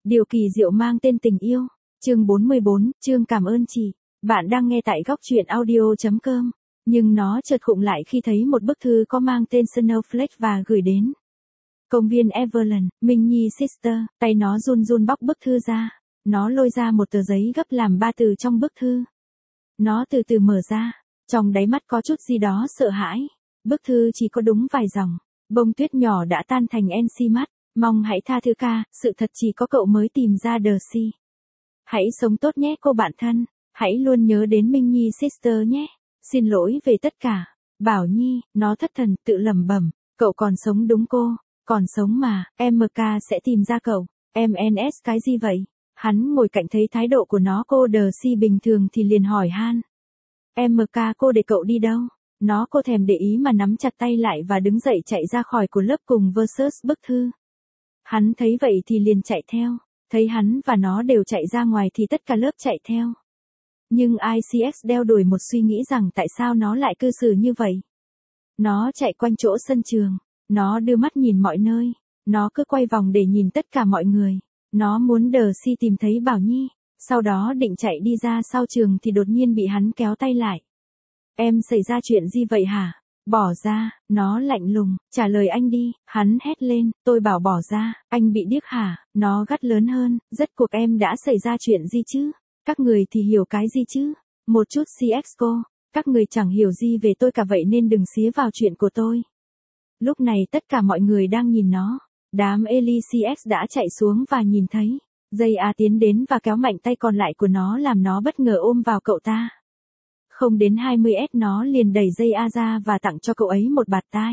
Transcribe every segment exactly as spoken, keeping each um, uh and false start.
Điều kỳ diệu mang tên tình yêu. Chương bốn mươi bốn, chương cảm ơn chị. Bạn đang nghe tại góc truyện audio.com. Nhưng nó chợt khựng lại khi thấy một bức thư có mang tên Snowflake và gửi đến. Công viên Everland, Minh Nhi Sister, tay nó run run bóc bức thư ra. Nó lôi ra một tờ giấy gấp làm ba từ trong bức thư. Nó từ từ mở ra, trong đáy mắt có chút gì đó sợ hãi. Bức thư chỉ có đúng vài dòng. Bông tuyết nhỏ đã tan thành en xê mắt. Mong hãy tha thứ ca, sự thật chỉ có cậu mới tìm ra The Sea. Hãy sống tốt nhé cô bạn thân. Hãy luôn nhớ đến Minh Nhi Sister nhé. Xin lỗi về tất cả. Bảo Nhi, nó thất thần, tự lẩm bẩm. Cậu còn sống đúng cô. Còn sống mà, em em ca sẽ tìm ra cậu. em en ét cái gì vậy? Hắn ngồi cạnh thấy thái độ của nó cô The Sea bình thường thì liền hỏi han. Em em ca cô để cậu đi đâu? Nó cô thèm để ý mà nắm chặt tay lại và đứng dậy chạy ra khỏi của lớp cùng versus bức thư. Hắn thấy vậy thì liền chạy theo. Thấy hắn và nó đều chạy ra ngoài thì tất cả lớp chạy theo. Nhưng i xê ích đeo đuổi một suy nghĩ rằng tại sao nó lại cư xử như vậy. Nó chạy quanh chỗ sân trường. Nó đưa mắt nhìn mọi nơi. Nó cứ quay vòng để nhìn tất cả mọi người. Nó muốn The Sea tìm thấy Bảo Nhi. Sau đó định chạy đi ra sau trường thì đột nhiên bị hắn kéo tay lại. Em xảy ra chuyện gì vậy hả? Bỏ ra, nó lạnh lùng, trả lời anh đi, hắn hét lên, tôi bảo bỏ ra, anh bị điếc hả? Nó gắt lớn hơn, rốt cuộc em đã xảy ra chuyện gì chứ? Các người thì hiểu cái gì chứ? Một chút xê ích cô, các người chẳng hiểu gì về tôi cả vậy nên đừng xía vào chuyện của tôi. Lúc này tất cả mọi người đang nhìn nó, đám Ellie xê ích đã chạy xuống và nhìn thấy. Dây A tiến đến và kéo mạnh tay còn lại của nó làm nó bất ngờ ôm vào cậu ta. Không đến hai mươi mét nó liền đẩy dây A ra và tặng cho cậu ấy một bạt tai.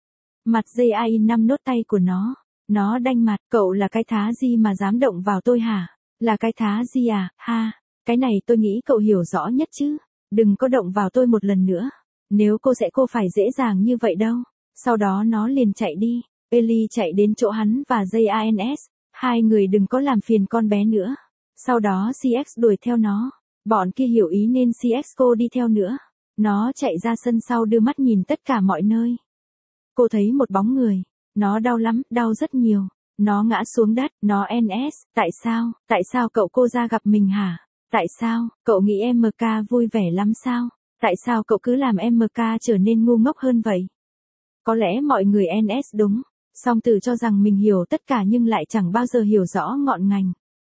Mặt dây A in năm nốt tay của nó. Nó đanh mặt, cậu là cái thá gì mà dám động vào tôi hả? Là cái thá gì à, ha? Cái này tôi nghĩ cậu hiểu rõ nhất chứ. Đừng có động vào tôi một lần nữa. Nếu cô sẽ cô phải dễ dàng như vậy đâu. Sau đó nó liền chạy đi. Ellie chạy đến chỗ hắn và dây a en ét. Hai người đừng có làm phiền con bé nữa. Sau đó xê ích đuổi theo nó. Bọn kia hiểu ý nên xê ích cô đi theo nữa. Nó chạy ra sân sau đưa mắt nhìn tất cả mọi nơi. Cô thấy một bóng người. Nó đau lắm, đau rất nhiều. Nó ngã xuống đất, nó en ét, tại sao, tại sao cậu cô ra gặp mình hả? Tại sao, cậu nghĩ em em ca vui vẻ lắm sao? Tại sao cậu cứ làm em em ca trở nên ngu ngốc hơn vậy? Có lẽ mọi người en ét đúng. Song tự cho rằng mình hiểu tất cả nhưng lại chẳng bao giờ hiểu rõ ngọn ngành.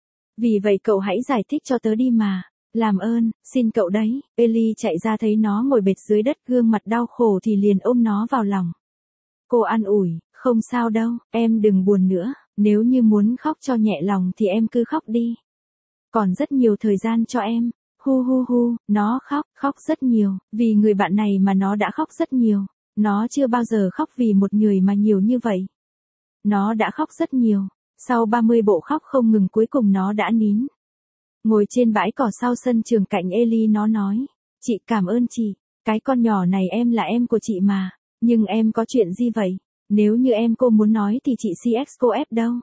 Vì vậy cậu hãy giải thích cho tớ đi mà. Làm ơn, xin cậu đấy. Ellie chạy ra thấy nó ngồi bệt dưới đất gương mặt đau khổ thì liền ôm nó vào lòng. Cô an ủi, không sao đâu, em đừng buồn nữa. Nếu như muốn khóc cho nhẹ lòng thì em cứ khóc đi. Còn rất nhiều thời gian cho em. Hu hu hu, nó khóc, khóc rất nhiều. Vì người bạn này mà nó đã khóc rất nhiều. Nó chưa bao giờ khóc vì một người mà nhiều như vậy. Nó đã khóc rất nhiều. Sau ba mươi bộ khóc không ngừng cuối cùng nó đã nín. Ngồi trên bãi cỏ sau sân trường cạnh Ellie nó nói. Chị cảm ơn chị. Cái con nhỏ này em là em của chị mà. Nhưng em có chuyện gì vậy? Nếu như em cô muốn nói thì chị xê ích cô ép đâu.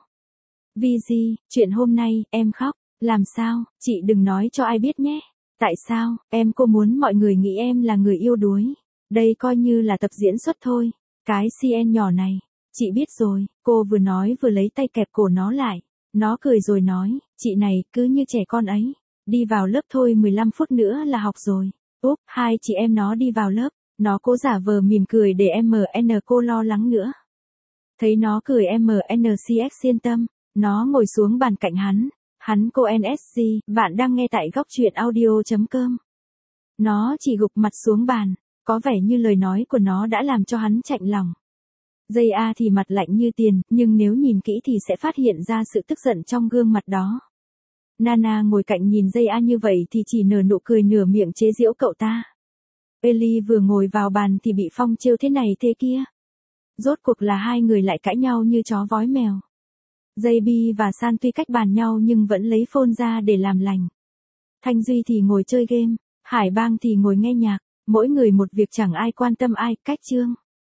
Vì gì, chuyện hôm nay, em khóc. Làm sao, chị đừng nói cho ai biết nhé. Tại sao, em cô muốn mọi người nghĩ em là người yêu đuối. Đây coi như là tập diễn xuất thôi. Cái xê en nhỏ này. Chị biết rồi, cô vừa nói vừa lấy tay kẹp cổ nó lại. Nó cười rồi nói, chị này cứ như trẻ con ấy. Đi vào lớp thôi mười lăm phút nữa là học rồi. Úp, hai chị em nó đi vào lớp. Nó cố giả vờ mỉm cười để em en cô lo lắng nữa. Thấy nó cười em en xê ích yên tâm. Nó ngồi xuống bàn cạnh hắn. Hắn cô en ét giê, bạn đang nghe tại góc truyện audio.com. Nó chỉ gục mặt xuống bàn. Có vẻ như lời nói của nó đã làm cho hắn chạnh lòng. Dây A thì mặt lạnh như tiền, nhưng nếu nhìn kỹ thì sẽ phát hiện ra sự tức giận trong gương mặt đó. Nana ngồi cạnh nhìn dây A như vậy thì chỉ nở nụ cười nửa miệng chế giễu cậu ta. Ellie vừa ngồi vào bàn thì bị Phong trêu thế này thế kia. Rốt cuộc là hai người lại cãi nhau như chó vói mèo. Dây Bi và San tuy cách bàn nhau nhưng vẫn lấy phone ra để làm lành. Thanh Duy thì ngồi chơi game, Hải Bang thì ngồi nghe nhạc, mỗi người một việc chẳng ai quan tâm ai, cách chương.